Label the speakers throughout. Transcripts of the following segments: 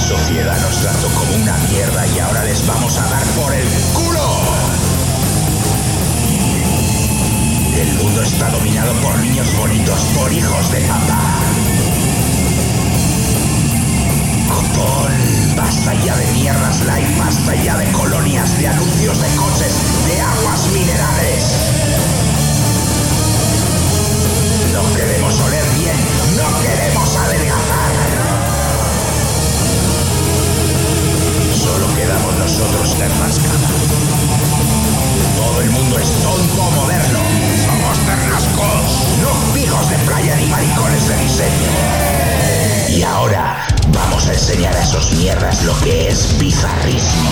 Speaker 1: sociedad nos trató como una mierda y ahora les vamos a dar por el culo. El mundo está dominado por niños bonitos, por hijos de papá. Copón, basta ya de mierdas light, basta ya de colonias, de anuncios de coches, de aguas minerales. No queremos oler bien, no queremos adelgazar. Solo quedamos nosotros, Ternascada. Todo el mundo es tonto moderno. Somos ternascos, no hijos de playa ni maricones de diseño. Y ahora vamos a enseñar a esos mierdas lo que es bizarrismo.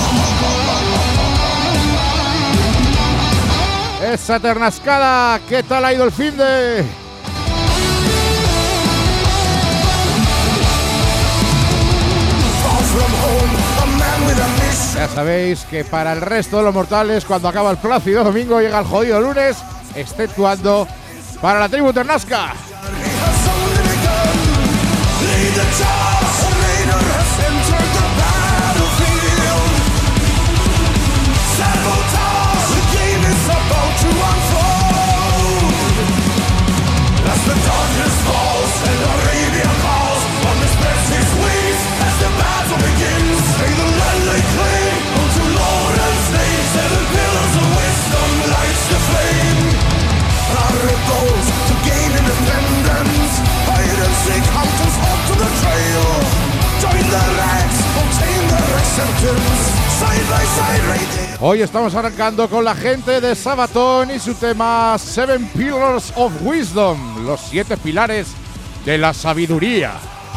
Speaker 2: Esa Ternascada, ¿qué tal ha ido el finde? Ya sabéis que para el resto de los mortales, cuando acaba el plácido domingo, llega el jodido lunes, exceptuando para la tribu Ternasca. Hoy estamos arrancando con la gente de Sabaton y su tema Seven Pillars of Wisdom, los 7 pilares de la sabiduría.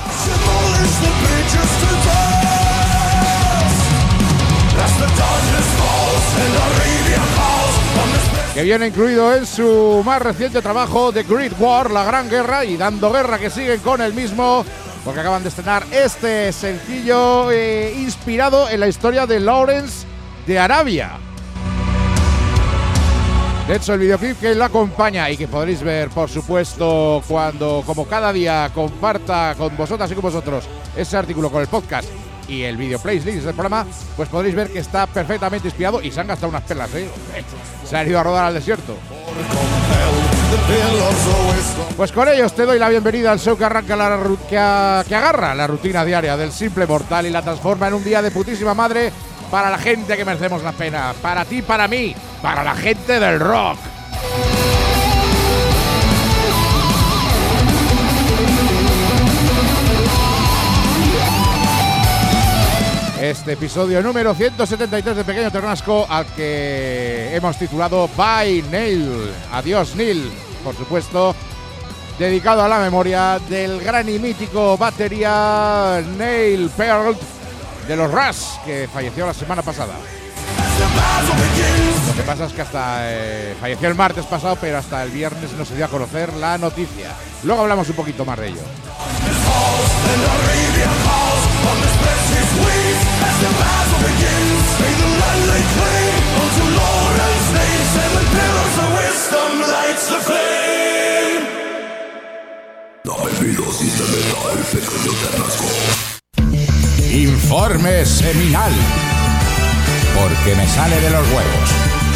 Speaker 2: Que viene incluido en su más reciente trabajo The Great War, la gran guerra, y dando guerra que siguen con el mismo, porque acaban de estrenar este sencillo inspirado en la historia de Lawrence de Arabia. De hecho, el videoclip que la acompaña y que podréis ver, por supuesto, cuando, como cada día, comparta con vosotras y con vosotros ese artículo con el podcast y el video playlist del programa, pues podréis ver que está perfectamente inspirado y se han gastado unas perlas, ¿eh? Se han ido a rodar al desierto. Pues con ellos te doy la bienvenida al show que arranca que agarra la rutina diaria del simple mortal y la transforma en un día de putísima madre para la gente que merecemos la pena, para ti, para mí, para la gente del rock. Este episodio número 173 de Pequeño Ternasco, al que hemos titulado Bye Neil, adiós Neil, por supuesto, dedicado a la memoria del gran y mítico batería Neil Peart de los Rush, que falleció la semana pasada. Lo que pasa es que hasta falleció el martes pasado, pero hasta el viernes no se dio a conocer la noticia. Luego hablamos un poquito más de ello. Informe seminal, porque me sale de los huevos.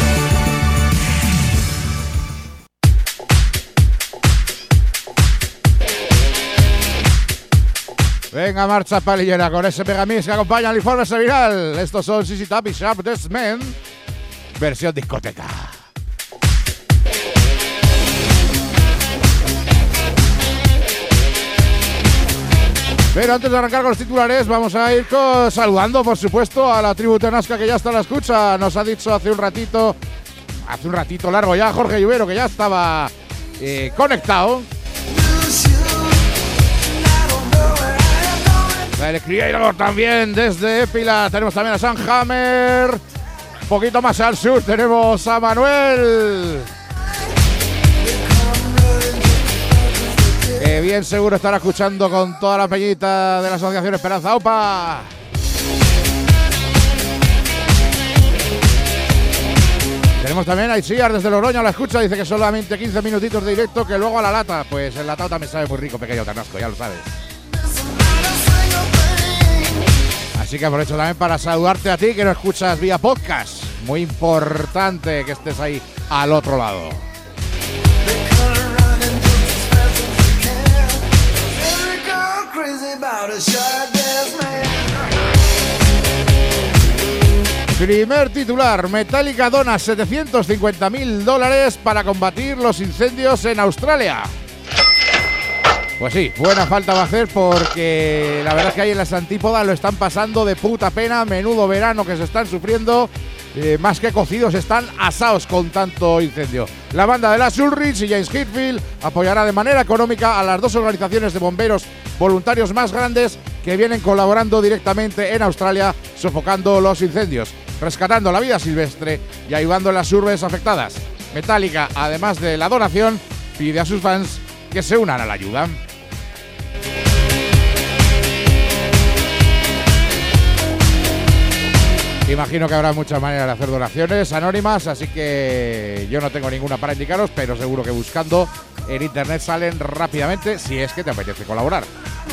Speaker 2: Venga, marcha palillera con ese megamix que acompaña al informe seminal. Estos son ZZ Top y Sharp Dressed Men, versión discoteca. Pero antes de arrancar con los titulares, vamos a ir saludando, por supuesto, a la tribu Ternasca que ya está a la escucha. Nos ha dicho hace un ratito largo ya, Jorge Lluvero, que ya estaba conectado. El Creator también desde Épila. Tenemos también a San Hammer. Un poquito más al sur tenemos a Manuel. Que bien seguro estará escuchando con toda la peñita de la Asociación Esperanza Opa. Tenemos también a Itziar desde Loroña, la escucha, dice que solamente 15 minutitos de directo, que luego a la lata. Pues el latado también sabe muy rico, Pequeño Ternasco, ya lo sabes. Así que aprovecho también para saludarte a ti que nos escuchas vía podcast. Muy importante que estés ahí al otro lado. Primer titular, Metallica dona $750.000 para combatir los incendios en Australia. Pues sí, buena falta va a hacer porque la verdad es que ahí en las antípodas lo están pasando de puta pena, menudo verano que se están sufriendo, más que cocidos, están asados con tanto incendio. La banda de Lars Ulrich y James Hetfield apoyará de manera económica a las dos organizaciones de bomberos voluntarios más grandes que vienen colaborando directamente en Australia, sofocando los incendios, rescatando la vida silvestre y ayudando en las urbes afectadas. Metallica, además de la donación, pide a sus fans que se unan a la ayuda. Imagino que habrá muchas maneras de hacer donaciones anónimas, así que yo no tengo ninguna para indicaros, pero seguro que buscando en internet salen rápidamente si es que te apetece colaborar.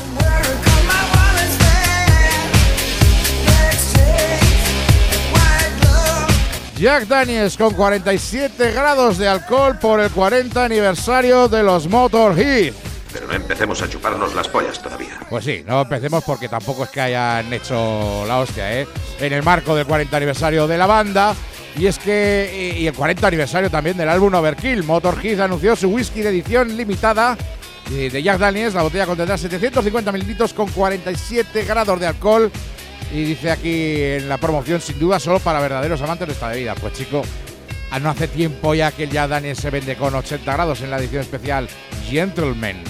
Speaker 2: Jack Daniels con 47 grados de alcohol por el 40 aniversario de los Motorhead.
Speaker 3: Pero no empecemos a chuparnos las pollas todavía.
Speaker 2: Pues sí, no empecemos porque tampoco es que hayan hecho la hostia, en el marco del 40 aniversario de la banda. Y es que, y el 40 aniversario también del álbum Overkill, Motorhead anunció su whisky de edición limitada de Jack Daniels. La botella contendrá 750 mililitros con 47 grados de alcohol. Y dice aquí en la promoción, sin duda solo para verdaderos amantes de esta bebida. Pues chico, no hace tiempo ya que el Jack Daniels se vende con 80 grados en la edición especial Gentleman.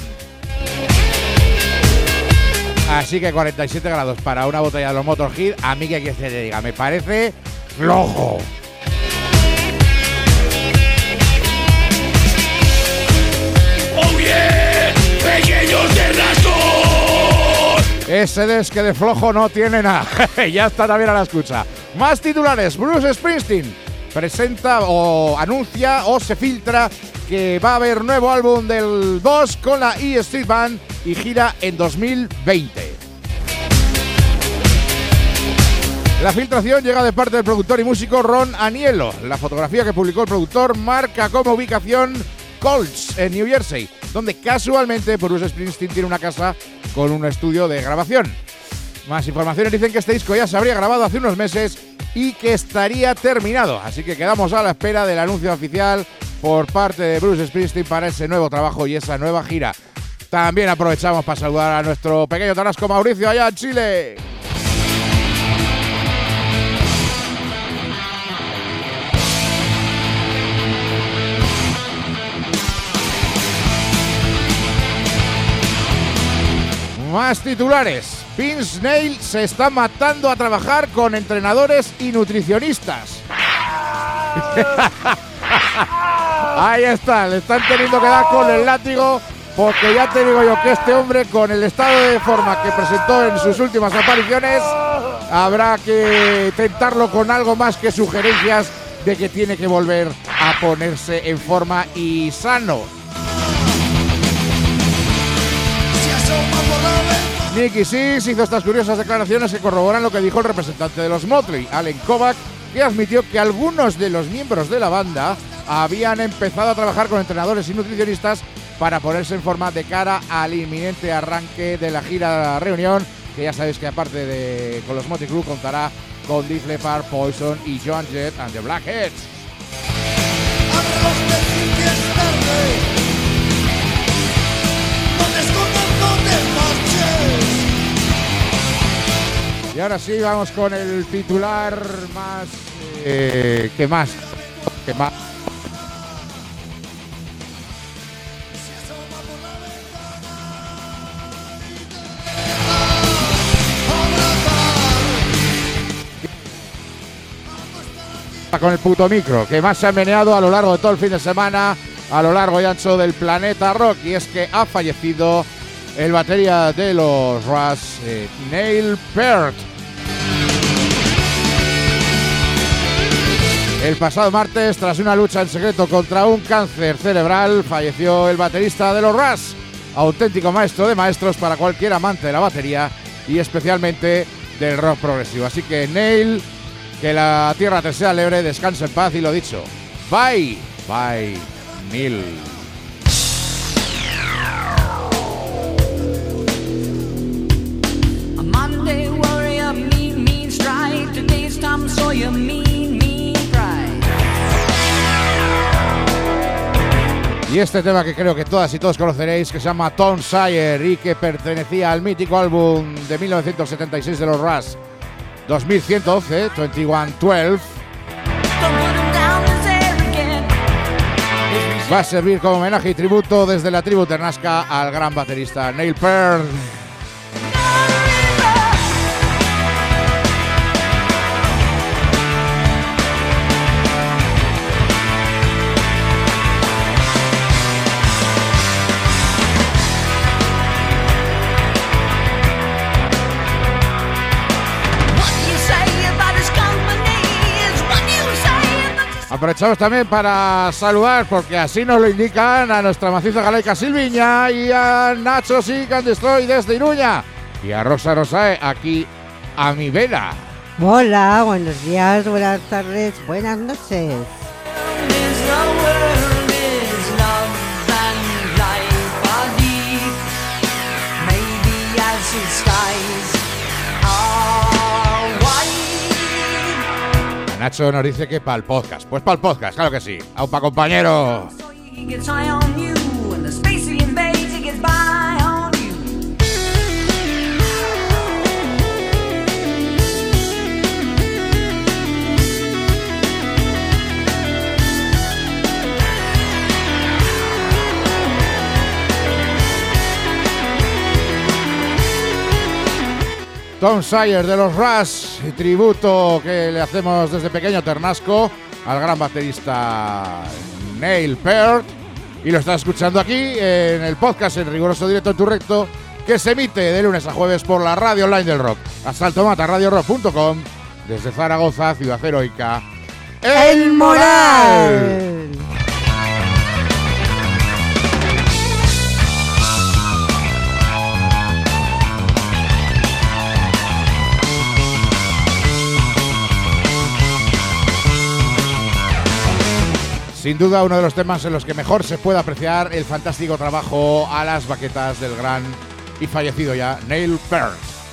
Speaker 2: Así que 47 grados para una botella de los Motorhead, a mí que se te diga, me parece flojo.
Speaker 4: ¡Oh yeah! ¡Pequeños de rasgos!
Speaker 2: Ese desque de flojo no tiene nada. Ya está también a la escucha. Más titulares. Bruce Springsteen presenta o anuncia o se filtra que va a haber nuevo álbum del Boss con la E Street Band y gira en 2020. La filtración llega de parte del productor y músico Ron Aniello. La fotografía que publicó el productor marca como ubicación Colts, en New Jersey, donde casualmente Bruce Springsteen tiene una casa con un estudio de grabación. Más informaciones dicen que este disco ya se habría grabado hace unos meses y que estaría terminado, así que quedamos a la espera del anuncio oficial por parte de Bruce Springsteen para ese nuevo trabajo y esa nueva gira. También aprovechamos para saludar a nuestro pequeño tarasco Mauricio allá en Chile. Más titulares. Vince Neil se está matando a trabajar con entrenadores y nutricionistas. Ahí está, le están teniendo que dar con el látigo porque ya te digo yo que este hombre, con el estado de forma que presentó en sus últimas apariciones, habrá que tentarlo con algo más que sugerencias de que tiene que volver a ponerse en forma y sano. Nicky Six hizo estas curiosas declaraciones que corroboran lo que dijo el representante de los Motley, Allen Kovac, que admitió que algunos de los miembros de la banda habían empezado a trabajar con entrenadores y nutricionistas para ponerse en forma de cara al inminente arranque de la gira Reunión, que ya sabéis que aparte de con los Motley Crue contará con Def Leppard, Poison y Joan Jett and the Blackheads. Y ahora sí, vamos con el titular más... ¿Qué más? Con el puto micro, que más se ha meneado a lo largo de todo el fin de semana, a lo largo y ancho del planeta rock, y es que ha fallecido el batería de los Rush, Neil Peart. El pasado martes, tras una lucha en secreto contra un cáncer cerebral, falleció el baterista de los Rush, auténtico maestro de maestros para cualquier amante de la batería y especialmente del rock progresivo. Así que Neil, que la tierra te sea libre, descansa en paz y lo dicho. Bye, bye, Neil.
Speaker 5: A Monday warrior, mean strike. Today's Tom Sawyer, mean pride.
Speaker 2: Y este tema que creo que todas y todos conoceréis, que se llama Tom Sawyer y que pertenecía al mítico álbum de 1976 de los Rush, 2112, 2112, va a servir como homenaje y tributo desde la tribu Ternasca al gran baterista Neil Peart. Aprovechamos también para saludar, porque así nos lo indican, a nuestra maciza galaica Silviña y a Nacho Sick and Destroy desde Iruña y a Rosa Rosae aquí a mi vera.
Speaker 6: Hola, buenos días, buenas tardes, buenas noches.
Speaker 2: Nacho nos dice que para el podcast. Pues para el podcast, claro que sí. ¡Aupa, compañero! Tom Sawyer de los Rush, tributo que le hacemos desde pequeño Ternasco al gran baterista Neil Peart, y lo estás escuchando aquí en el podcast en riguroso directo en tu recto, que se emite de lunes a jueves por la radio online del rock, asaltomataradiorock.com, desde Zaragoza, ciudad heroica, El Moral. Sin duda uno de los temas en los que mejor se puede apreciar el fantástico trabajo a las baquetas del gran y fallecido ya Neil Peart.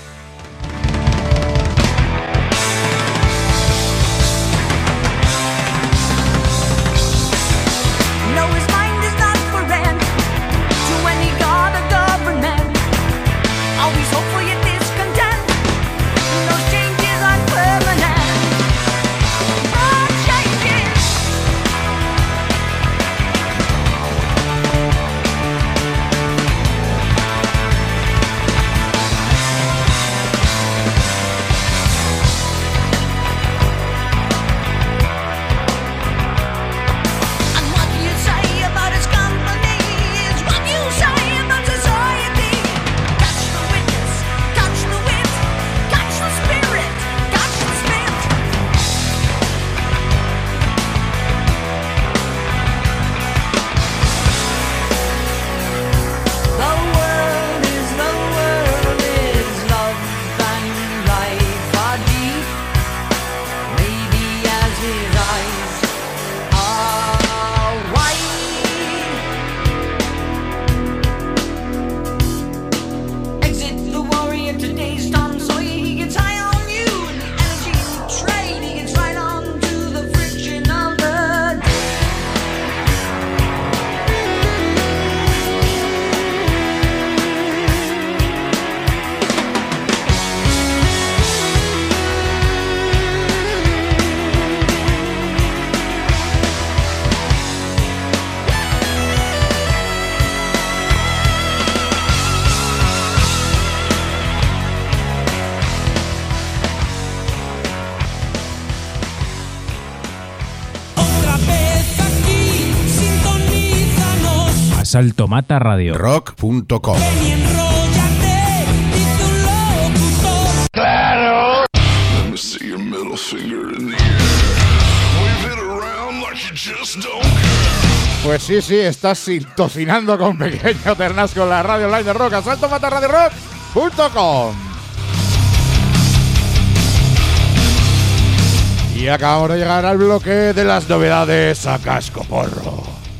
Speaker 7: Asalto Mata Radio.
Speaker 1: Rock.com.
Speaker 4: ¡Claro! Let me see your middle finger in the air. Wave it around like you just don't care.
Speaker 2: Pues sí, estás sintonizando con Pequeño Ternasco en la radio online de rock, asaltomataradiorock.com. Y acabamos de llegar al bloque de las novedades a cascoporro.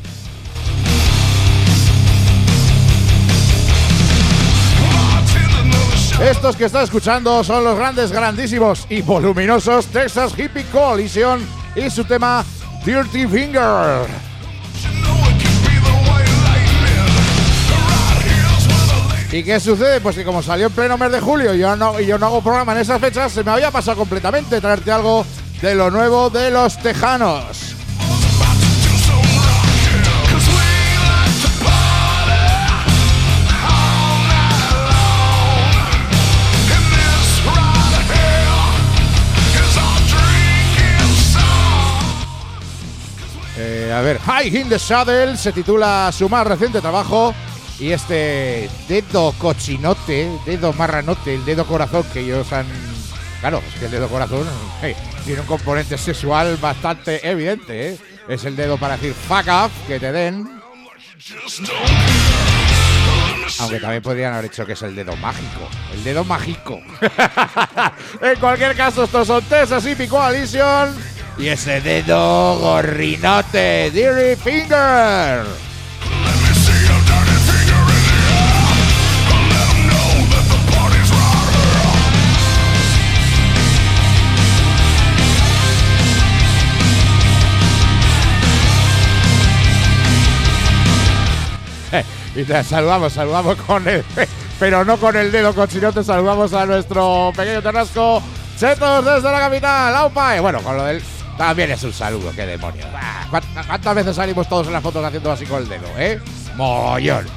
Speaker 2: Estos que está escuchando son los grandes, grandísimos y voluminosos Texas Hippie Coalition y su tema Dirty Finger. ¿Y qué sucede? Pues que como salió en pleno mes de julio y yo no hago programa en esas fechas, se me había pasado completamente traerte algo de lo nuevo de los Tejanos. A ver, High in the Saddle se titula su más reciente trabajo. Y este dedo cochinote, dedo marranote, el dedo corazón que ellos han... Claro, es que el dedo corazón tiene un componente sexual bastante evidente, ¿eh? Es el dedo para decir fuck off, que te den. Aunque también podrían haber dicho que es el dedo mágico. El dedo mágico. En cualquier caso, estos son Texas Hippie Coalition. Y ese dedo gorrinote, Dirty Finger. Y te saludamos con el... Pero no con el dedo cochinote, saludamos a nuestro pequeño Ternasco Chetos desde la capital, ¡aupa! Y bueno, con lo del... También es un saludo, qué demonios. ¿Cuántas veces salimos todos en las fotos haciendo así con el dedo, Mogollón.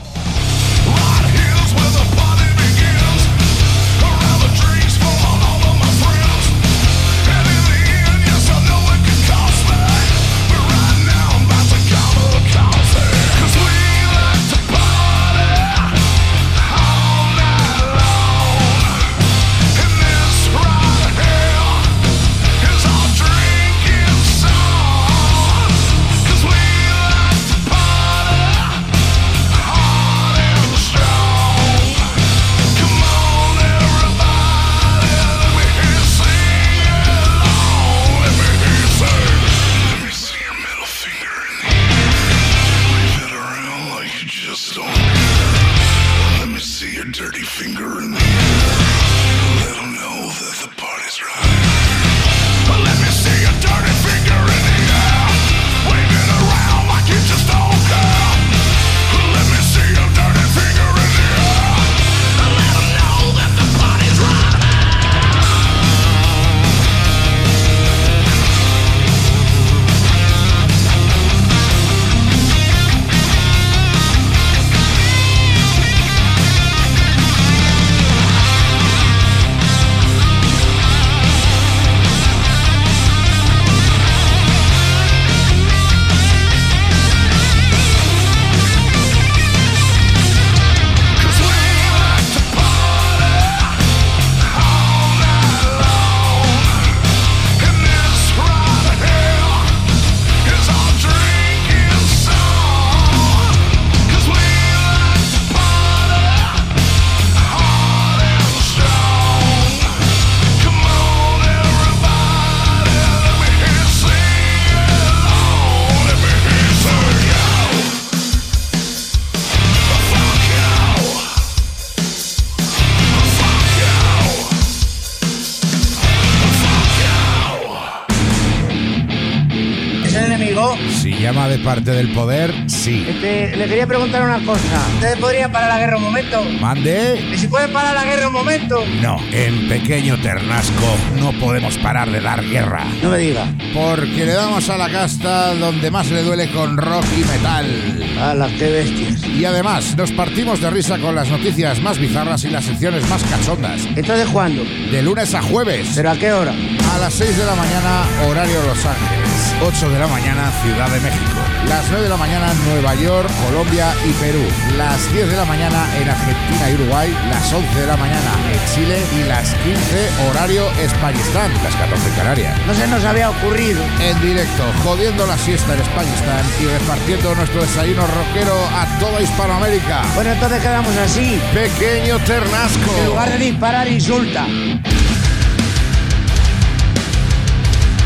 Speaker 2: ¿Llama de parte del poder? Sí.
Speaker 8: Le quería preguntar una cosa. ¿Ustedes podrían parar la guerra un momento?
Speaker 2: ¿Mande?
Speaker 8: ¿Y si pueden parar la guerra un momento?
Speaker 1: No, en Pequeño Ternasco no podemos parar de dar guerra.
Speaker 8: No me diga.
Speaker 2: Porque le damos a la casta donde más le duele con rock y metal.
Speaker 8: ¡Hala, qué bestias!
Speaker 2: Y además nos partimos de risa con las noticias más bizarras y las secciones más cachondas.
Speaker 8: ¿Entonces cuándo?
Speaker 2: De lunes a jueves.
Speaker 8: ¿Pero a qué hora?
Speaker 2: A las 6 de la mañana, horario Los Ángeles.
Speaker 1: 8 de la mañana, Ciudad de México.
Speaker 2: Las 9 de la mañana, Nueva York, Colombia y Perú. Las 10 de la mañana en Argentina y Uruguay. Las 11 de la mañana en Chile. Y las 15, horario Españistán. Las 14 en Canarias.
Speaker 8: No se nos había ocurrido.
Speaker 2: En directo, jodiendo la siesta en Españistán y repartiendo nuestro desayuno rockero a toda Hispanoamérica.
Speaker 8: Bueno, entonces quedamos así.
Speaker 2: Pequeño Ternasco.
Speaker 8: En lugar de disparar, insulta.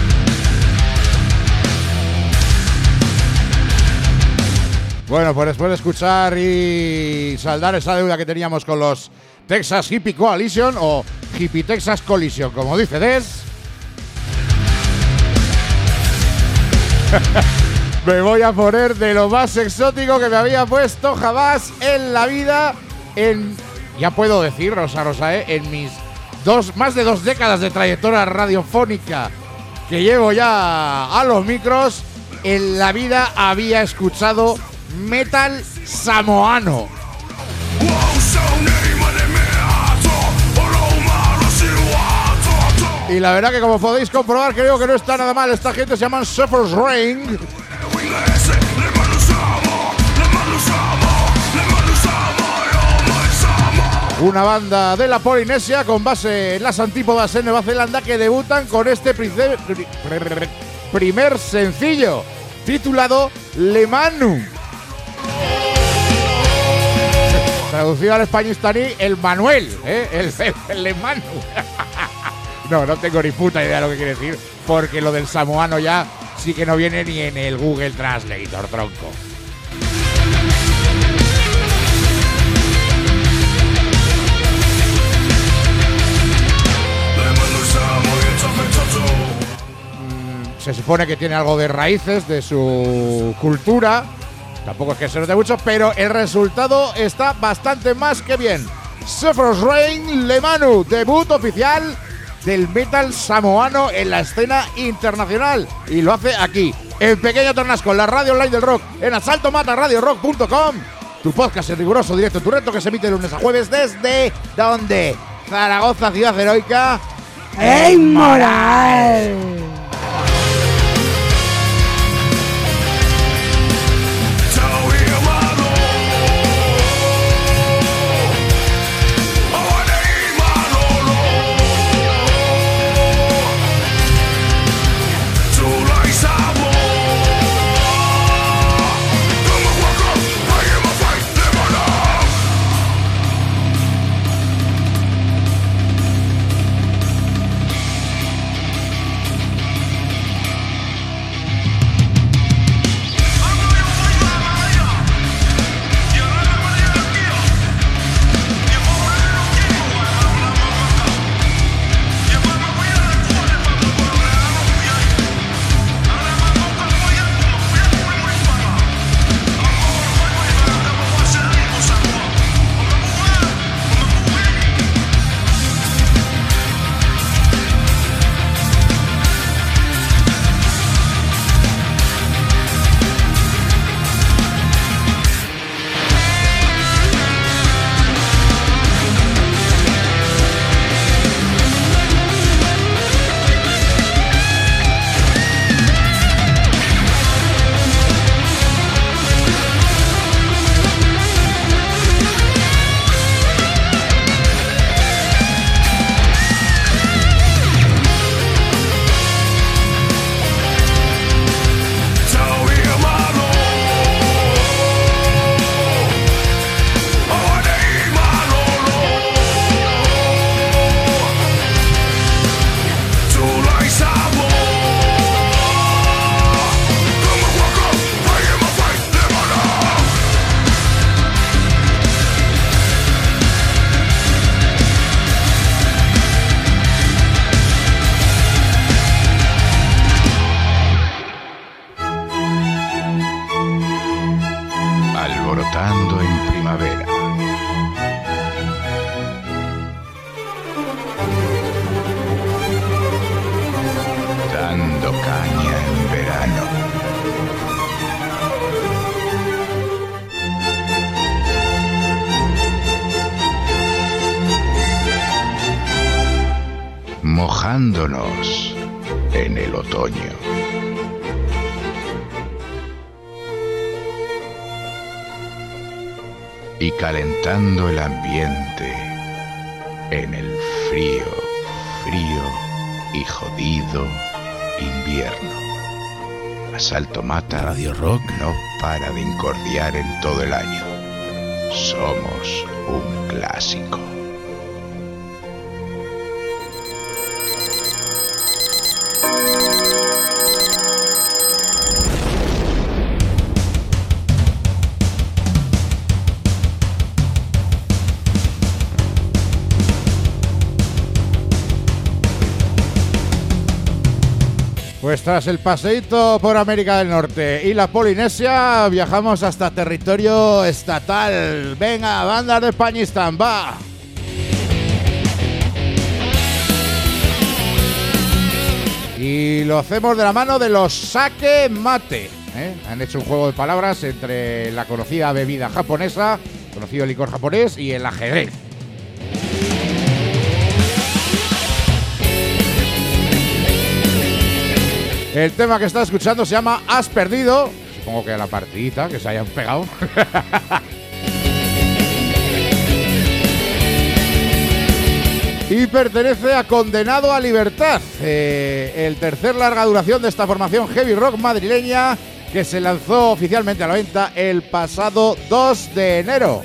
Speaker 2: Bueno, pues después de escuchar y saldar esa deuda que teníamos con los Texas Hippie Coalition o Hippie Texas Coalition, como dice Des, me voy a poner de lo más exótico que me había puesto jamás en la vida, ya puedo decir, Rosa, en mis más de 2 décadas de trayectoria radiofónica que llevo ya a los micros, en la vida había escuchado metal samoano. Y la verdad que, como podéis comprobar, creo que no está nada mal. Esta gente se llama Suffer's Reign. Una banda de la Polinesia con base en las antípodas en Nueva Zelanda, que debutan con este primer sencillo titulado Le Manu. Traducido al españolstaní, el Manuel, el Le Manu. No tengo ni puta idea de lo que quiere decir, porque lo del samoano ya sí que no viene ni en el Google Translator, tronco. Se supone que tiene algo de raíces de su cultura. Tampoco es que se note mucho, pero el resultado está bastante más que bien. Suffer's Reign, Le Manu, debut oficial del metal samoano en la escena internacional. Y lo hace aquí, en Pequeño Tornasco, en la radio online del rock, en asaltomataradiorock.com. Tu podcast en riguroso directo, tu reto, que se emite de lunes a jueves desde... ¿dónde? Zaragoza, ciudad heroica.
Speaker 6: ¡En Moral!
Speaker 1: Alborotando en primavera. Dando caña en verano. Mojándonos en el otoño. Y calentando el ambiente en el frío y jodido invierno. Asalto Mata Radio Rock no para de incordiar en todo el año. Somos un clásico.
Speaker 2: Pues tras el paseíto por América del Norte y la Polinesia, viajamos hasta territorio estatal. Venga, bandas de Españistán, va. Y lo hacemos de la mano de los Sake Mate. Han hecho un juego de palabras entre la conocida bebida japonesa, conocido licor japonés, y el ajedrez. El tema que está escuchando se llama Has Perdido. Supongo que a la partidita que se hayan pegado. Y pertenece a Condenado a Libertad, el tercer larga duración de esta formación heavy rock madrileña que se lanzó oficialmente a la venta el pasado 2 de enero.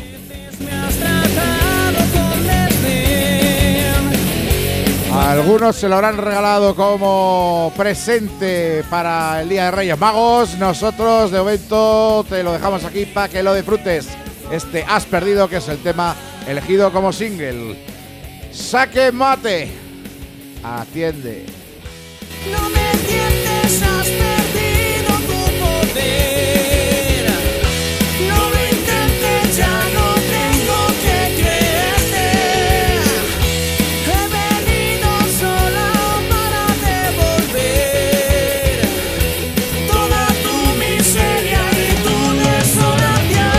Speaker 2: Algunos se lo habrán regalado como presente para el Día de Reyes Magos. Nosotros de momento te lo dejamos aquí para que lo disfrutes. Este Has Perdido, que es el tema elegido como single. Sake Mate, atiende.
Speaker 5: No me entiendes, has perdido tu poder. No lo intentes, ya no tengo que creerte. He venido sola para devolver toda tu miseria y tu desolación.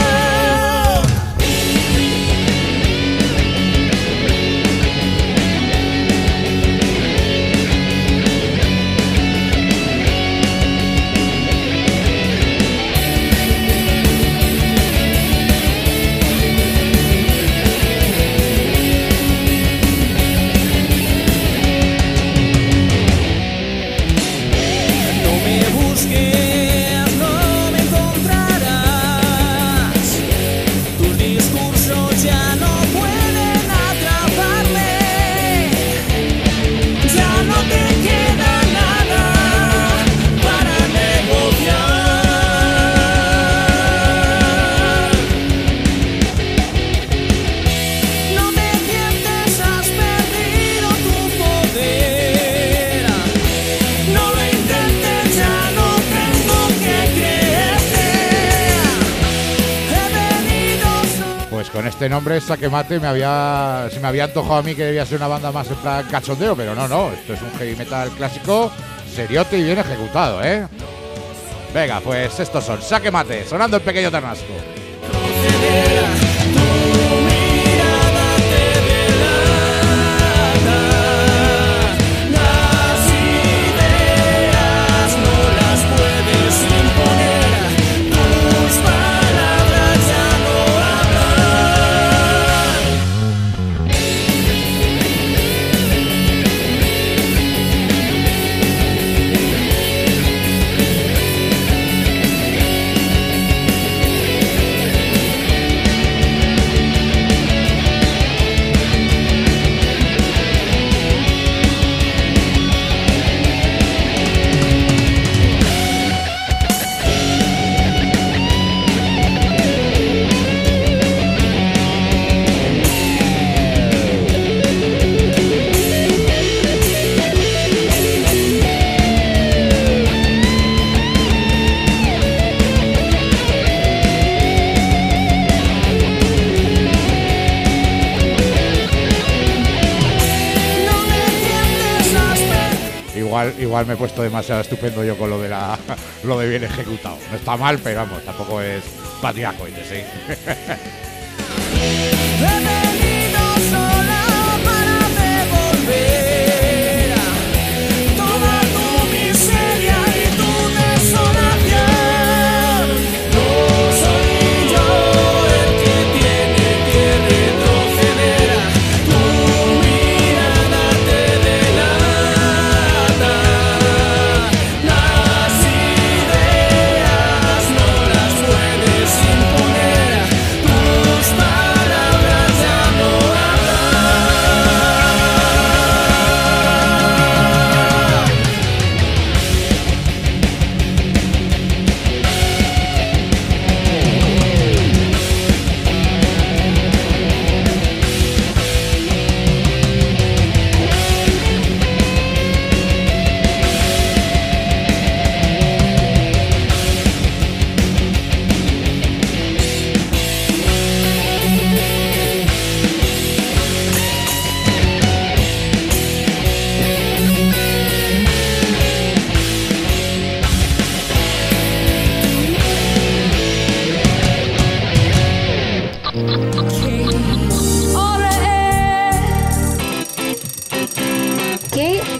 Speaker 2: Con este nombre, Sake Mate, se me había antojado a mí que debía ser una banda más en plan cachondeo, pero no, esto es un heavy metal clásico, seriote y bien ejecutado, ¿eh? Venga, pues estos son Sake Mate, sonando el Pequeño Ternasco. Igual me he puesto demasiado estupendo yo con lo de bien ejecutado. No está mal, pero vamos, tampoco es patriarco, ¿sí?
Speaker 5: He venido sola para devolver toda tu miseria y tu desolación. No soy yo el que tiene que retroceder. Tu mirada te delata. Las ideas no las puedes imponer. Tus palabras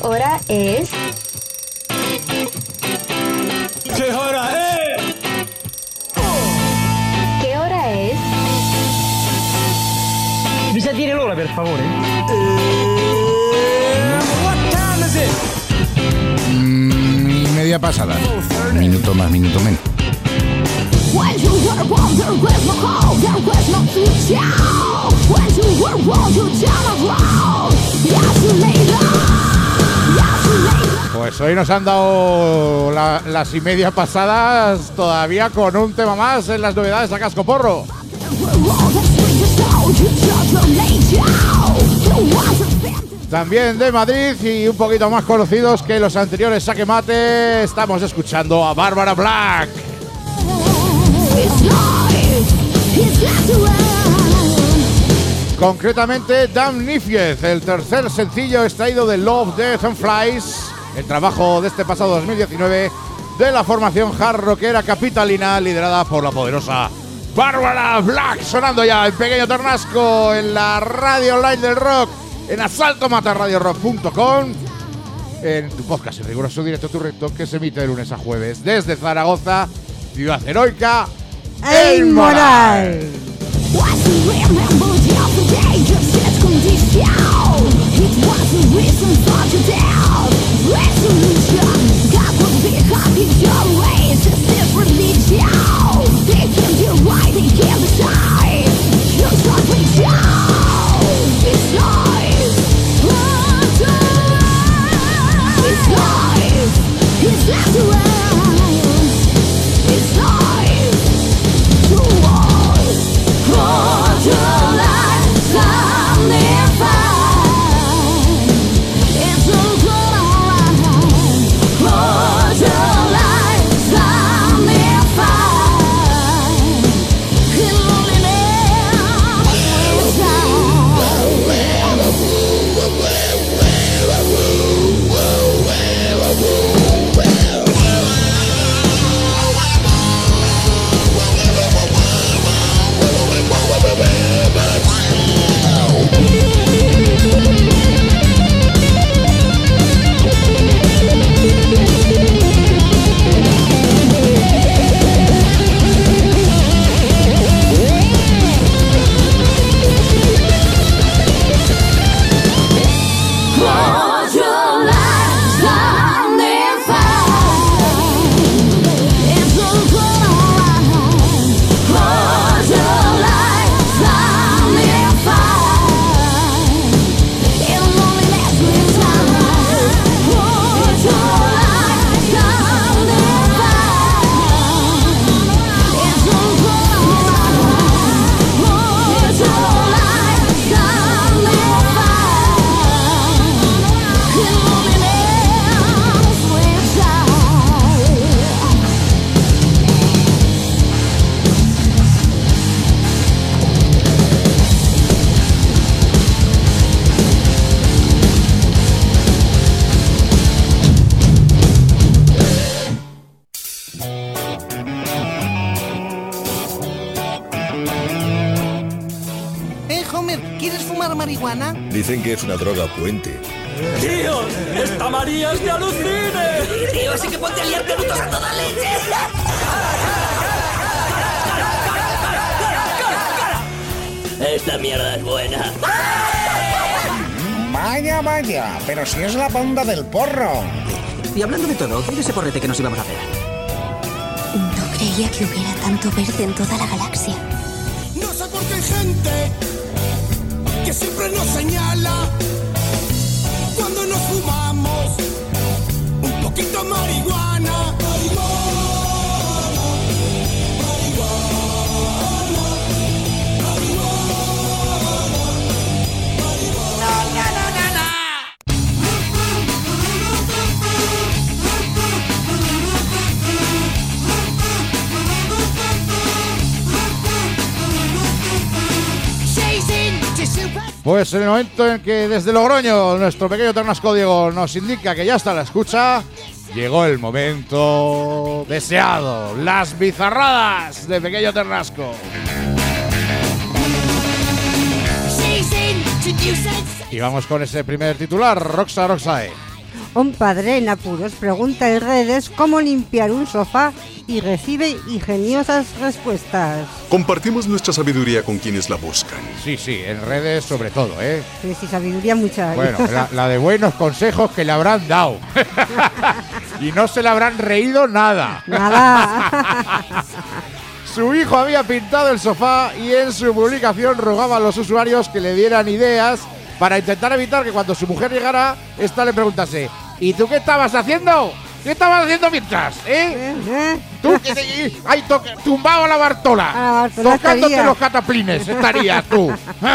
Speaker 9: hora es?
Speaker 10: ¿Qué hora es?
Speaker 9: ¿Qué hora es?
Speaker 10: Bisa dire l'ora, per favore? What time is it?
Speaker 2: Media pasada. Minuto más, minuto menos. Pues hoy nos han dado las y media pasadas todavía con un tema más en las novedades a casco porro. También de Madrid y un poquito más conocidos que los anteriores Saque Mate, estamos escuchando a Bárbara Black. Concretamente Damnified, el tercer sencillo extraído de Love, Death and Flies, el trabajo de este pasado 2019 de la formación hard rockera capitalina liderada por la poderosa Bárbara Black, sonando ya en Pequeño Ternasco en la radio online del rock, en asaltomatarradiorock.com, en tu podcast en riguroso directo tu recto que se emite de lunes a jueves desde Zaragoza, ciudad heroica e inmoral.
Speaker 11: marihuana?
Speaker 12: Dicen que es una droga puente.
Speaker 10: ¡Tío! ¡Esta María es de alucine!
Speaker 11: ¡Tío, sí que ponte a liar canutos a toda leche!
Speaker 13: Esta mierda es buena.
Speaker 14: Vaya, vaya, pero si es la banda del porro.
Speaker 15: Y hablando de todo, ¿qué es ese porrete que nos íbamos a hacer?
Speaker 16: No creía que hubiera tanto verde en toda la galaxia.
Speaker 17: No sé por qué hay gente que siempre nos señala cuando nos fumamos un poquito marihuana.
Speaker 2: Pues en el momento en que desde Logroño nuestro pequeño Ternasco Diego nos indica que ya está a la escucha, llegó el momento deseado, las bizarradas de pequeño Ternasco. Y vamos con ese primer titular, Roxa Roxae.
Speaker 6: Un padre en apuros pregunta en redes cómo limpiar un sofá y recibe ingeniosas respuestas.
Speaker 12: Compartimos nuestra sabiduría con quienes la buscan.
Speaker 2: Sí, en redes sobre todo, ¿eh?
Speaker 6: Sí, sabiduría mucha.
Speaker 2: Bueno, la de buenos consejos que le habrán dado. Y no se le habrán reído nada.
Speaker 6: Nada.
Speaker 2: Su hijo había pintado el sofá y en su publicación rogaba a los usuarios que le dieran ideas para intentar evitar que cuando su mujer llegara, esta le preguntase: ¿y tú qué estabas haciendo? ¿Qué estabas haciendo mientras? ¿Tú tumbado a la Bartola? Tocándote
Speaker 6: estaría.
Speaker 2: Los cataplines estarías tú.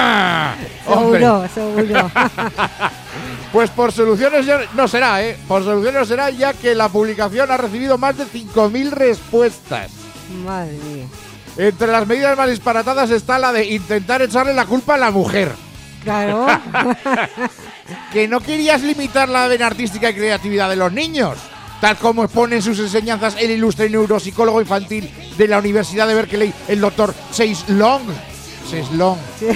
Speaker 6: Seguro.
Speaker 2: Pues por soluciones no será, Por soluciones no será, ya que la publicación ha recibido más de 5.000 respuestas.
Speaker 6: Madre mía.
Speaker 2: Entre las medidas más disparatadas está la de intentar echarle la culpa a la mujer.
Speaker 6: Claro.
Speaker 2: Que no querías limitar la vena artística y creatividad de los niños, tal como expone en sus enseñanzas el ilustre neuropsicólogo infantil de la Universidad de Berkeley, el doctor Ceslong.
Speaker 6: Ceslong, sí.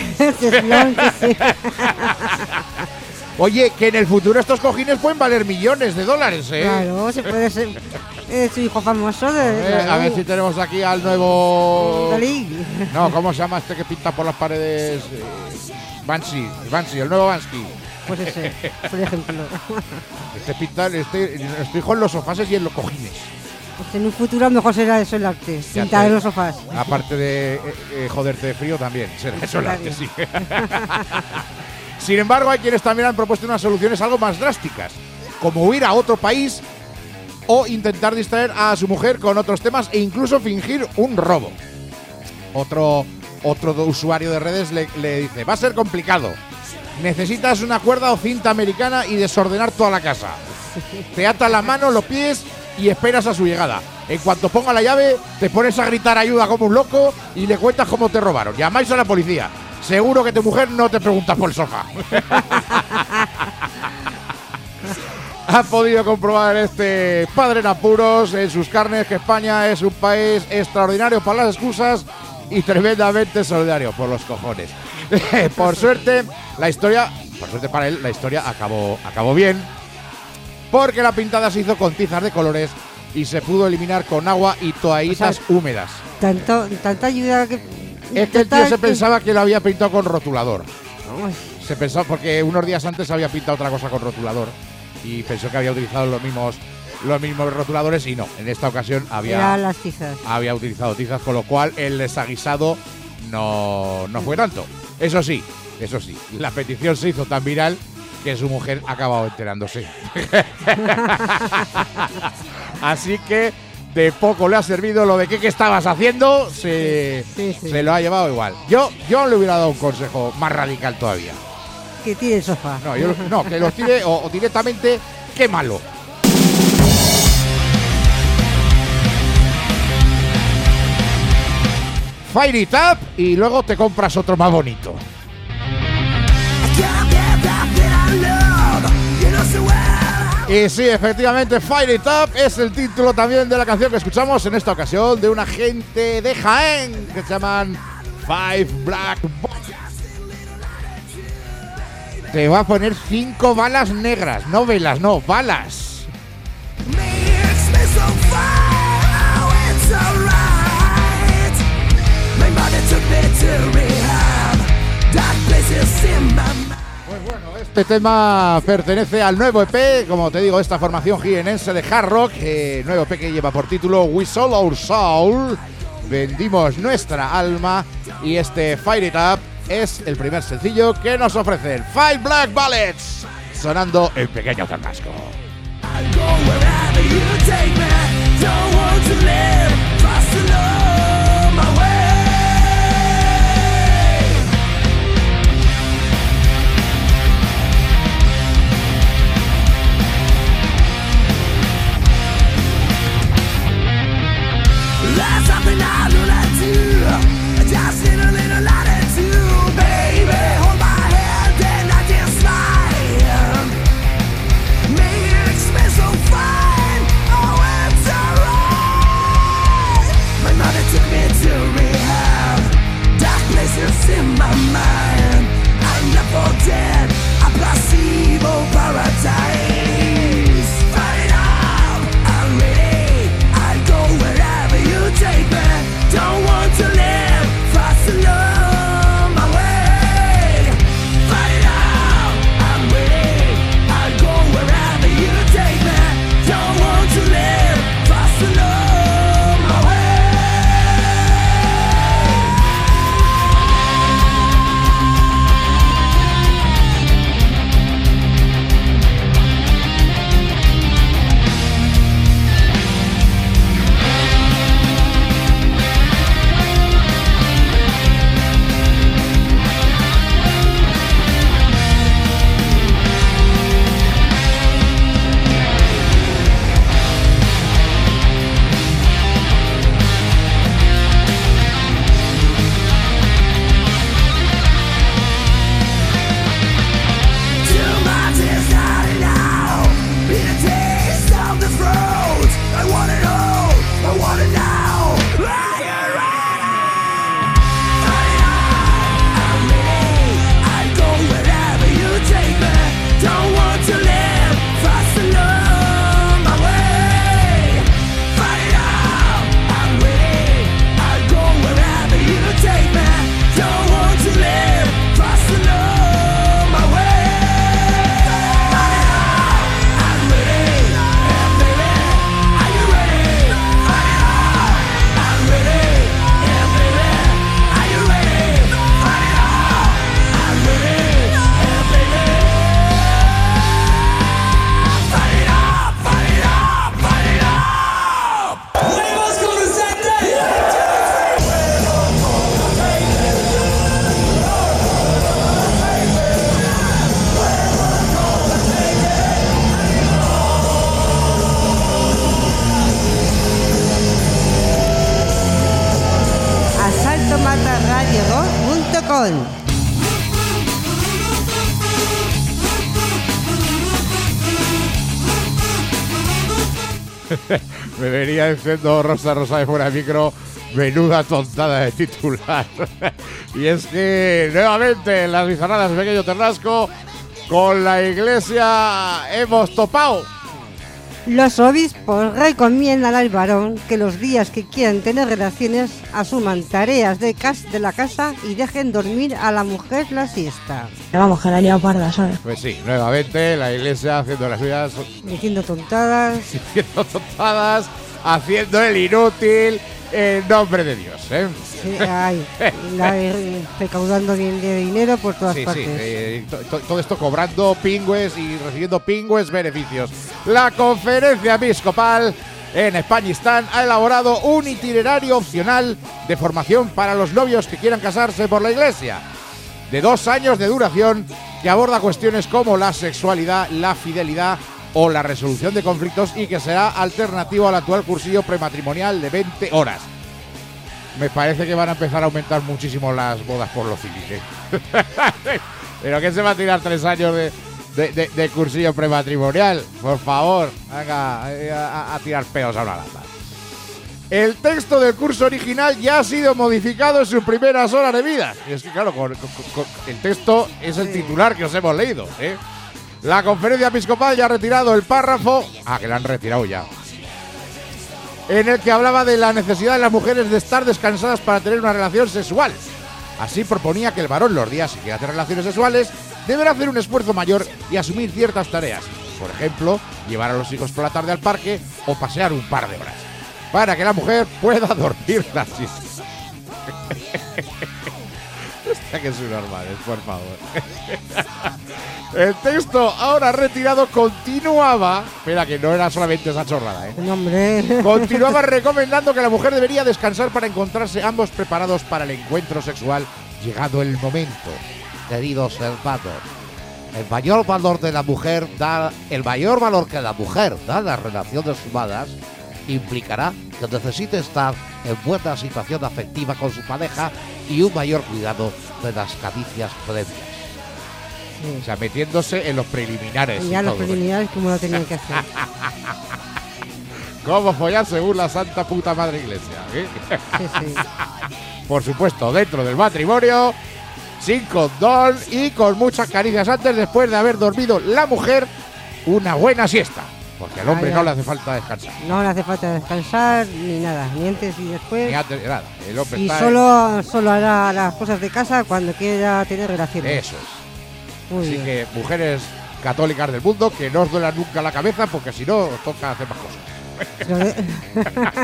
Speaker 2: Oye, que en el futuro estos cojines pueden valer millones de dólares,
Speaker 6: Claro, se puede ser su hijo famoso.
Speaker 2: A ver si tenemos aquí al nuevo...
Speaker 6: Dalí.
Speaker 2: No, ¿cómo se llama este que pinta por las paredes? Banksy, el nuevo Banksy.
Speaker 6: Pues ese, por ejemplo.
Speaker 2: Este hijo en los sofás y en los cojines.
Speaker 6: Pues en un futuro a lo mejor será eso el arte, pintar en los sofás.
Speaker 2: Aparte de joderte de frío también, será eso el arte, sí. Sin embargo, hay quienes también han propuesto unas soluciones algo más drásticas, como huir a otro país o intentar distraer a su mujer con otros temas e incluso fingir un robo. Otro usuario de redes le dice: va a ser complicado. Necesitas una cuerda o cinta americana y desordenar toda la casa. Te atas las manos, los pies y esperas a su llegada. En cuanto ponga la llave, te pones a gritar ayuda como un loco y le cuentas cómo te robaron. Llamáis a la policía. Seguro que tu mujer no te pregunta por el sofá. Ha podido comprobar este padre en apuros en sus carnes que España es un país extraordinario para las excusas y tremendamente solidario, por los cojones. Por suerte para él, la historia acabó bien, porque la pintada se hizo con tizas de colores y se pudo eliminar con agua y toallitas húmedas.
Speaker 6: Tanta ayuda que...
Speaker 2: Es que el tío se pensaba que lo había pintado con rotulador. Se pensó, porque unos días antes había pintado otra cosa con rotulador y pensó que había utilizado los mismos rotuladores y no. En esta ocasión había utilizado tizas, con lo cual el desaguisado no fue tanto. Eso sí, la petición se hizo tan viral que su mujer ha acabado enterándose. Así que de poco le ha servido lo de qué estabas haciendo, se lo ha llevado igual. Yo le hubiera dado un consejo más radical todavía.
Speaker 6: Que tire el sofá.
Speaker 2: No, que los tire o directamente quémalo. Fire it up y luego te compras otro más bonito. Y sí, efectivamente, Fire It Up es el título también de la canción que escuchamos en esta ocasión de una gente de Jaén que se llaman Five Black Boys. Te va a poner 5 balas negras, no velas, no, balas. Pues bueno, este tema pertenece al nuevo EP, como te digo, esta formación jienense de hard rock, nuevo EP que lleva por título We Sold Our Soul, vendimos nuestra alma, y este Fire It Up es el primer sencillo que nos ofrecen Five Black Bullets, sonando el pequeño Ternasco.
Speaker 17: There's something I wanna do. Just need a little latitude, baby. Hold my hand and I can slide. Makes me so fine. Oh, it's alright. My
Speaker 6: León.
Speaker 2: Me venía diciendo Rosa de fuera de micro, menuda tontada de titular. Y es que nuevamente en las bizarradas de Pequeño Ternasco, con la Iglesia hemos topado.
Speaker 6: Los obispos recomiendan al varón que los días que quieran tener relaciones asuman tareas de la casa y dejen dormir a la mujer la siesta.
Speaker 18: Vamos, que la he liado parda, ¿sabes?
Speaker 2: Pues sí, nuevamente la Iglesia haciendo las suyas.
Speaker 6: Diciendo tontadas.
Speaker 2: Haciendo el inútil en nombre de Dios, ¿eh?
Speaker 6: Sí, recaudando bien de dinero por todas partes.
Speaker 2: Todo esto cobrando pingües y recibiendo pingües beneficios. La Conferencia Episcopal en Españistán ha elaborado un itinerario opcional de formación para los novios que quieran casarse por la Iglesia, de 2 años de duración, que aborda cuestiones como la sexualidad, la fidelidad o la resolución de conflictos, y que será alternativo al actual cursillo prematrimonial de 20 horas. Me parece que van a empezar a aumentar muchísimo las bodas por los civiles. ¿Pero qué se va a tirar 3 años de cursillo prematrimonial? Por favor, venga a tirar peos a una lata. El texto del curso original ya ha sido modificado en sus primeras horas de vida. Y es que claro, el texto es el titular que os hemos leído, ¿eh? La Conferencia Episcopal ya ha retirado el párrafo, que la han retirado ya, en el que hablaba de la necesidad de las mujeres de estar descansadas para tener una relación sexual. Así proponía que el varón, los días que quiera hacer relaciones sexuales, deberá hacer un esfuerzo mayor y asumir ciertas tareas. Por ejemplo, llevar a los hijos por la tarde al parque o pasear un par de horas, para que la mujer pueda dormir la siesta. Que es un normal, por favor. El texto ahora retirado continuaba, espera que no era solamente esa chorrada,
Speaker 6: No, hombre.
Speaker 2: Continuaba recomendando que la mujer debería descansar para encontrarse ambos preparados para el encuentro sexual llegado el momento. Queridos hermanos, el mayor valor que la mujer da a las relaciones humanas implicará que necesite estar en buena situación afectiva con su pareja y un mayor cuidado de las caricias previas. Sí. O sea, metiéndose en los preliminares.
Speaker 6: Ya los preliminares, como lo tenían que hacer.
Speaker 2: ¿Cómo follar según la santa puta madre iglesia? ¿Eh?
Speaker 6: Sí.
Speaker 2: Por supuesto, dentro del matrimonio, sin condón y con muchas caricias antes, después de haber dormido la mujer una buena siesta. Porque al hombre no le hace falta descansar.
Speaker 6: No le hace falta descansar ni nada, ni antes ni después.
Speaker 2: Ni antes ni nada. El hombre
Speaker 6: y
Speaker 2: está
Speaker 6: solo hará las cosas de casa cuando quiera tener relaciones.
Speaker 2: Eso es. Así que, mujeres católicas del mundo, que no os duela nunca la cabeza, porque si no, os toca hacer más cosas.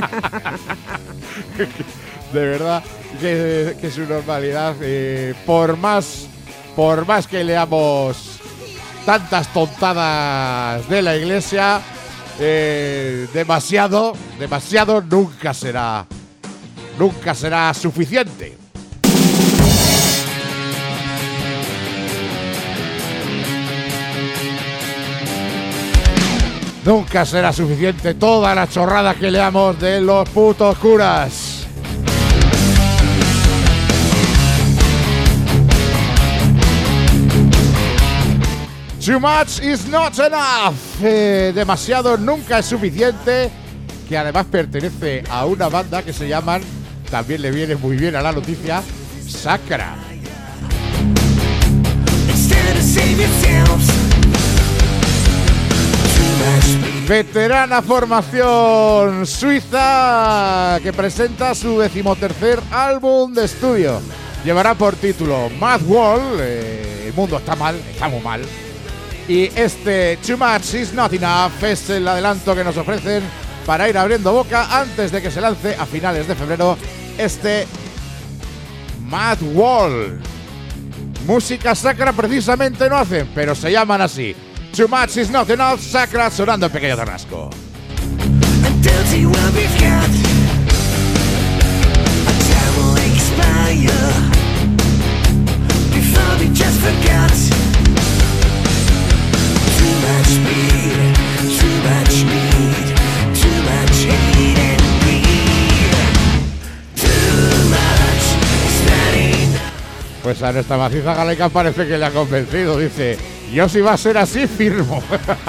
Speaker 2: De verdad que su normalidad, por más que leamos tantas tontadas de la iglesia, demasiado nunca será suficiente. Nunca será suficiente toda la chorrada que leamos de los putos curas. Too much is not enough. Demasiado nunca es suficiente. Que además pertenece a una banda que se llaman, también le viene muy bien a la noticia, Sacra. Veterana formación suiza que presenta su 13º álbum de estudio. Llevará por título Mad World, el mundo está mal, está muy mal. Y este Too Much Is Not Enough es el adelanto que nos ofrecen para ir abriendo boca antes de que se lance a finales de febrero este Mad World. Música sacra precisamente no hacen, pero se llaman así. Too Much Is Not Enough, Sacra, sonando en Pequeño Ternasco. Pues Pues a nuestra maciza galega parece que le ha convencido. Dice, yo si va a ser así, firmo.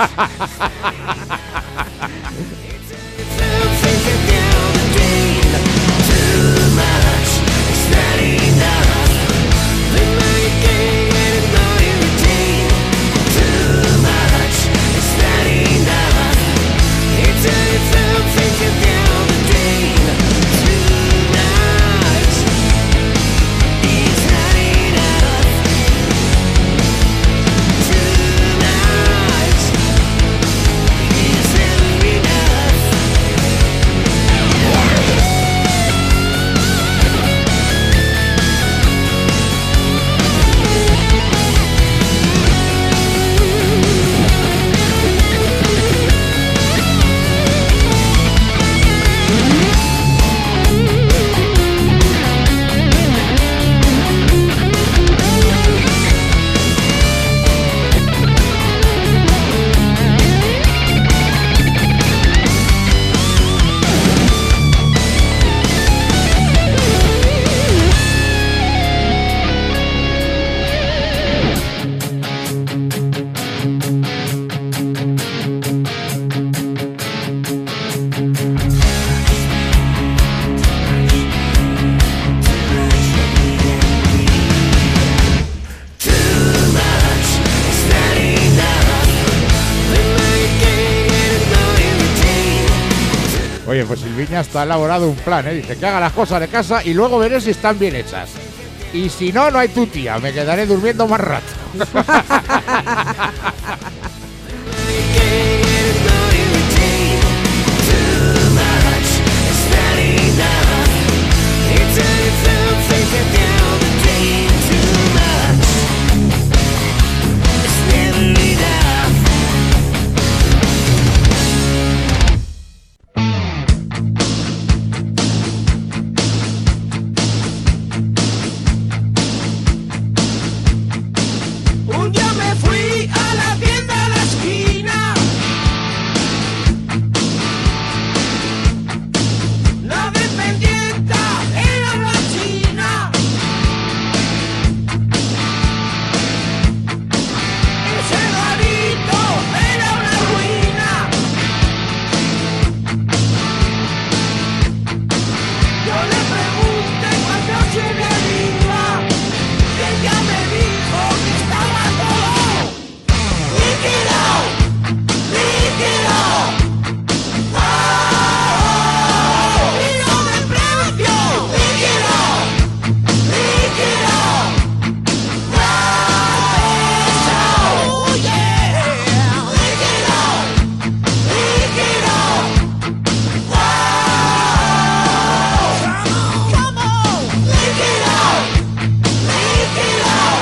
Speaker 2: Oye, pues Silviña está elaborado un plan, ¿eh? Dice que haga las cosas de casa y luego veré si están bien hechas. Y si no, no hay tu tía, me quedaré durmiendo más rato.
Speaker 17: Un día me fui a la tienda de la esquina. La dependienta era una china. Ese garito era una ruina. Yo le pregunté cuánto llegaría y ella me dijo que estaba todo liquidado, liquidado. Y no de precio, liquidado, liquidado. Oh yeah, liquidado, liquidado. Come on, liquidado, liquidado.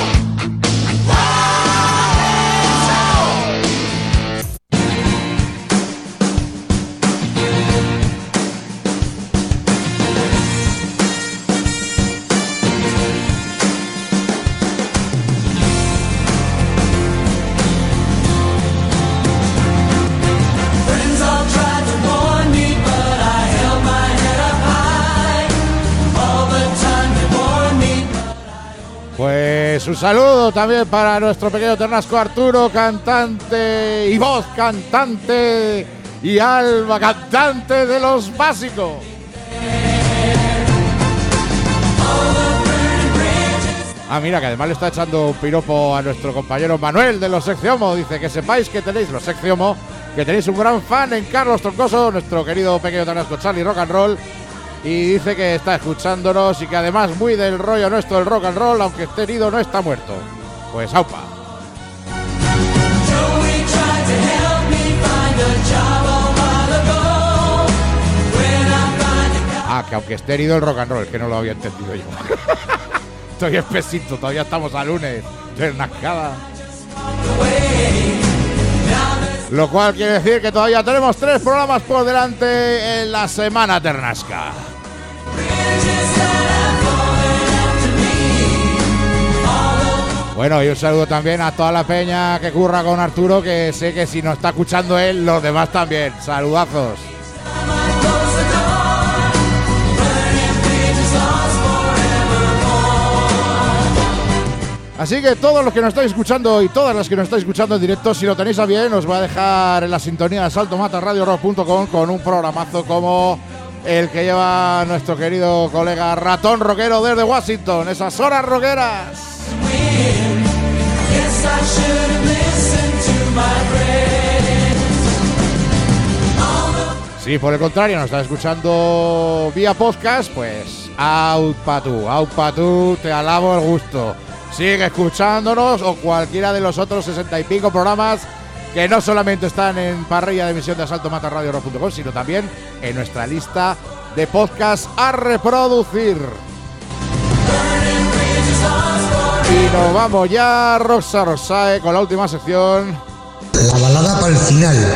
Speaker 17: Friends all tried to warn me, but I held my head up high. All the time they warned me.
Speaker 2: Pues un saludo también para nuestro pequeño Ternasco Arturo, cantante y voz cantante, y Alba, cantante de Los Básicos. Ah, mira, que además le está echando un piropo a nuestro compañero Manuel de Los Secciono. Dice que sepáis que tenéis Los Secciono, que tenéis un gran fan en Carlos Troncoso, nuestro querido pequeño Ternasco Charlie Rock and Roll. Y dice que está escuchándonos y que además muy del rollo nuestro del rock and roll, aunque esté herido no está muerto. Pues aupa.
Speaker 17: Joey tried to help me find a job a while ago. When I find a
Speaker 2: Ah, que aunque esté herido el rock and roll, que no lo había entendido yo. Estoy espesito, todavía estamos a lunes. Ternascada. Lo cual quiere decir que todavía tenemos 3 programas por delante en la semana Ternasca. Bueno, y un saludo también a toda la peña que curra con Arturo, que sé que si nos está escuchando él, los demás también. Saludazos. Así que todos los que nos estáis escuchando y todas las que nos estáis escuchando en directo, si lo tenéis a bien, os voy a dejar en la sintonía de saltomatarradiorock.com con un programazo como el que lleva nuestro querido colega Ratón Rockero desde Washington. Esas horas rockeras. Si por el contrario nos estás escuchando vía podcast, pues out pa' tú, te alabo el gusto. Sigue escuchándonos o cualquiera de los otros 60 y pico programas que no solamente están en parrilla de emisión de asaltomatarradiorock.com, sino también en nuestra lista de podcasts a reproducir. Y nos vamos ya, Roxa Rosae, con la última sección.
Speaker 19: La balada para el final.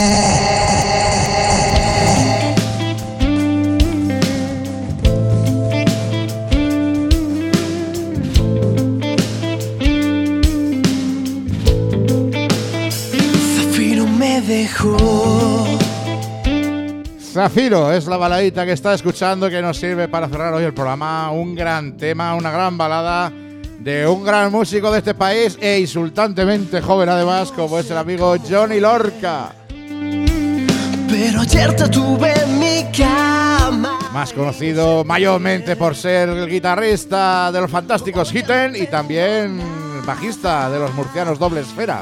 Speaker 2: Zafiro es la baladita que está escuchando, que nos sirve para cerrar hoy el programa. Un gran tema, una gran balada de un gran músico de este país e insultantemente joven además, como es el amigo Johnny Lorca.
Speaker 17: Pero ayer te tuve en mi cama.
Speaker 2: Más conocido mayormente por ser el guitarrista de los fantásticos Hitten y también bajista de los murcianos Doble Esfera.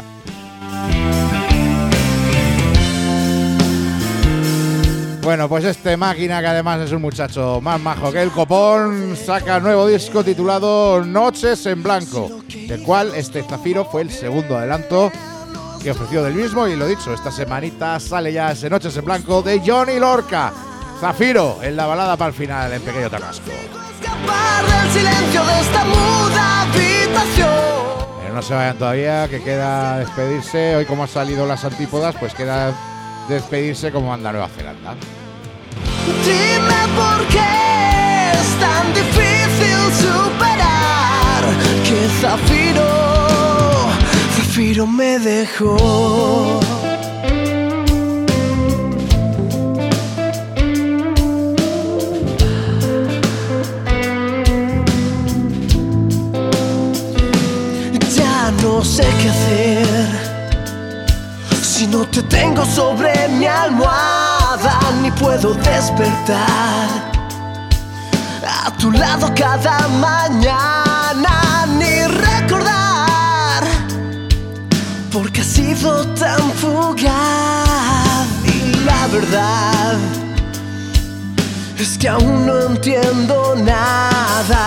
Speaker 2: Bueno, pues este máquina, que además es un muchacho más majo que el copón, saca nuevo disco titulado Noches en Blanco, del cual este Zafiro fue el segundo adelanto que ofreció del mismo. Y lo dicho, esta semanita sale ya ese Noches en Blanco de Johnny Lorca. Zafiro en la balada para el final en Pequeño Tarrasco. Pero no se vayan todavía, que queda despedirse. Hoy, como han salido las antípodas, pues queda despedirse como anda Nueva Zelanda.
Speaker 17: Dime por qué es tan difícil superar que Zafiro me dejó. Ya no sé qué hacer si no te tengo sobre mi almohada, ni puedo despertar a tu lado cada mañana, ni recordar porque ha sido tan fugaz. Y la verdad es que aún no entiendo nada.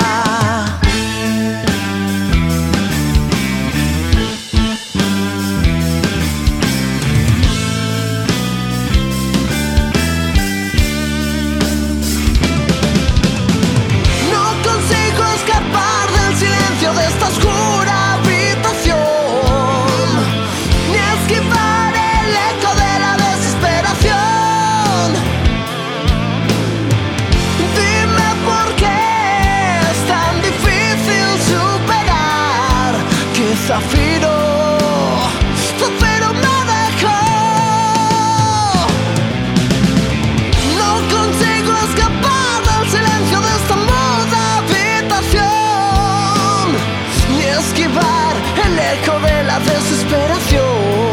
Speaker 17: De esta oscura habitación, ni esquivar el eco de la desesperación. Dime por qué es tan difícil superar que Zafiro me dejó. No consigo escapar del silencio de esta muda habitación, esquivar el eco de la desesperación.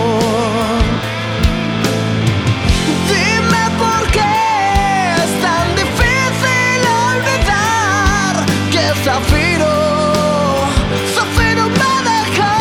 Speaker 17: Dime por qué es tan difícil olvidar que Zafiro me dejó.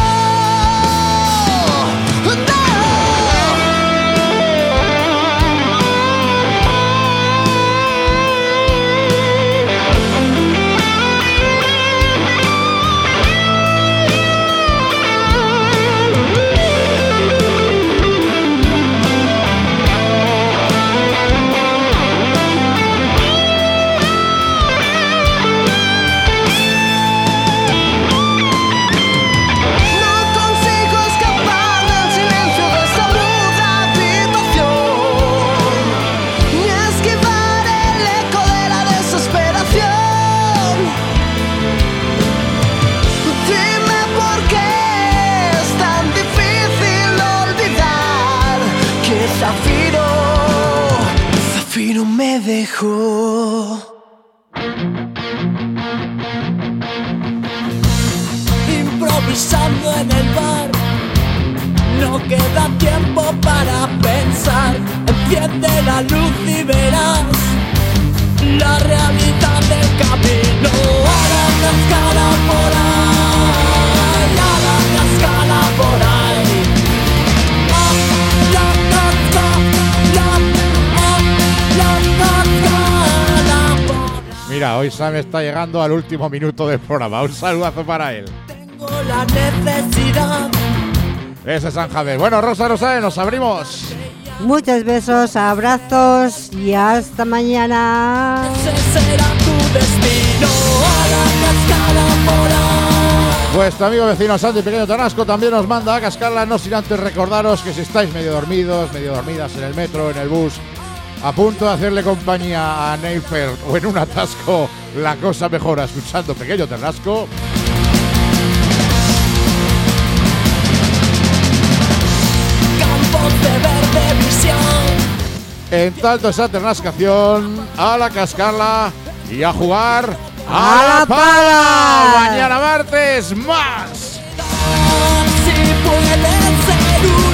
Speaker 17: Zafiro me dejó.
Speaker 10: no queda tiempo para pensar. Enciende la luz y verás la realidad del camino. A la cascada por ahí, a la cascada por ahí.
Speaker 2: Mira, hoy Sam está llegando al último minuto del programa. Un saludazo para él.
Speaker 10: Tengo la necesidad.
Speaker 2: Ese es San Javier. Bueno, Rosa Rosales, nos abrimos.
Speaker 6: Muchos besos, abrazos y hasta mañana.
Speaker 10: Ese será tu destino. A la cascada por ahí.
Speaker 2: Vuestro amigo vecino Santi Pequeño Ternasco también nos manda a cascarla, no sin antes recordaros que si estáis medio dormidos, medio dormidas en el metro, en el bus, a punto de hacerle compañía a Neifer o en un atasco, la cosa mejora escuchando Pequeño Ternasco.
Speaker 10: Campos de verde visión.
Speaker 2: En tanto esa ternascación, a la cascarla y a jugar
Speaker 6: ¡a la pala!
Speaker 2: Mañana martes, más.
Speaker 10: Si puede ser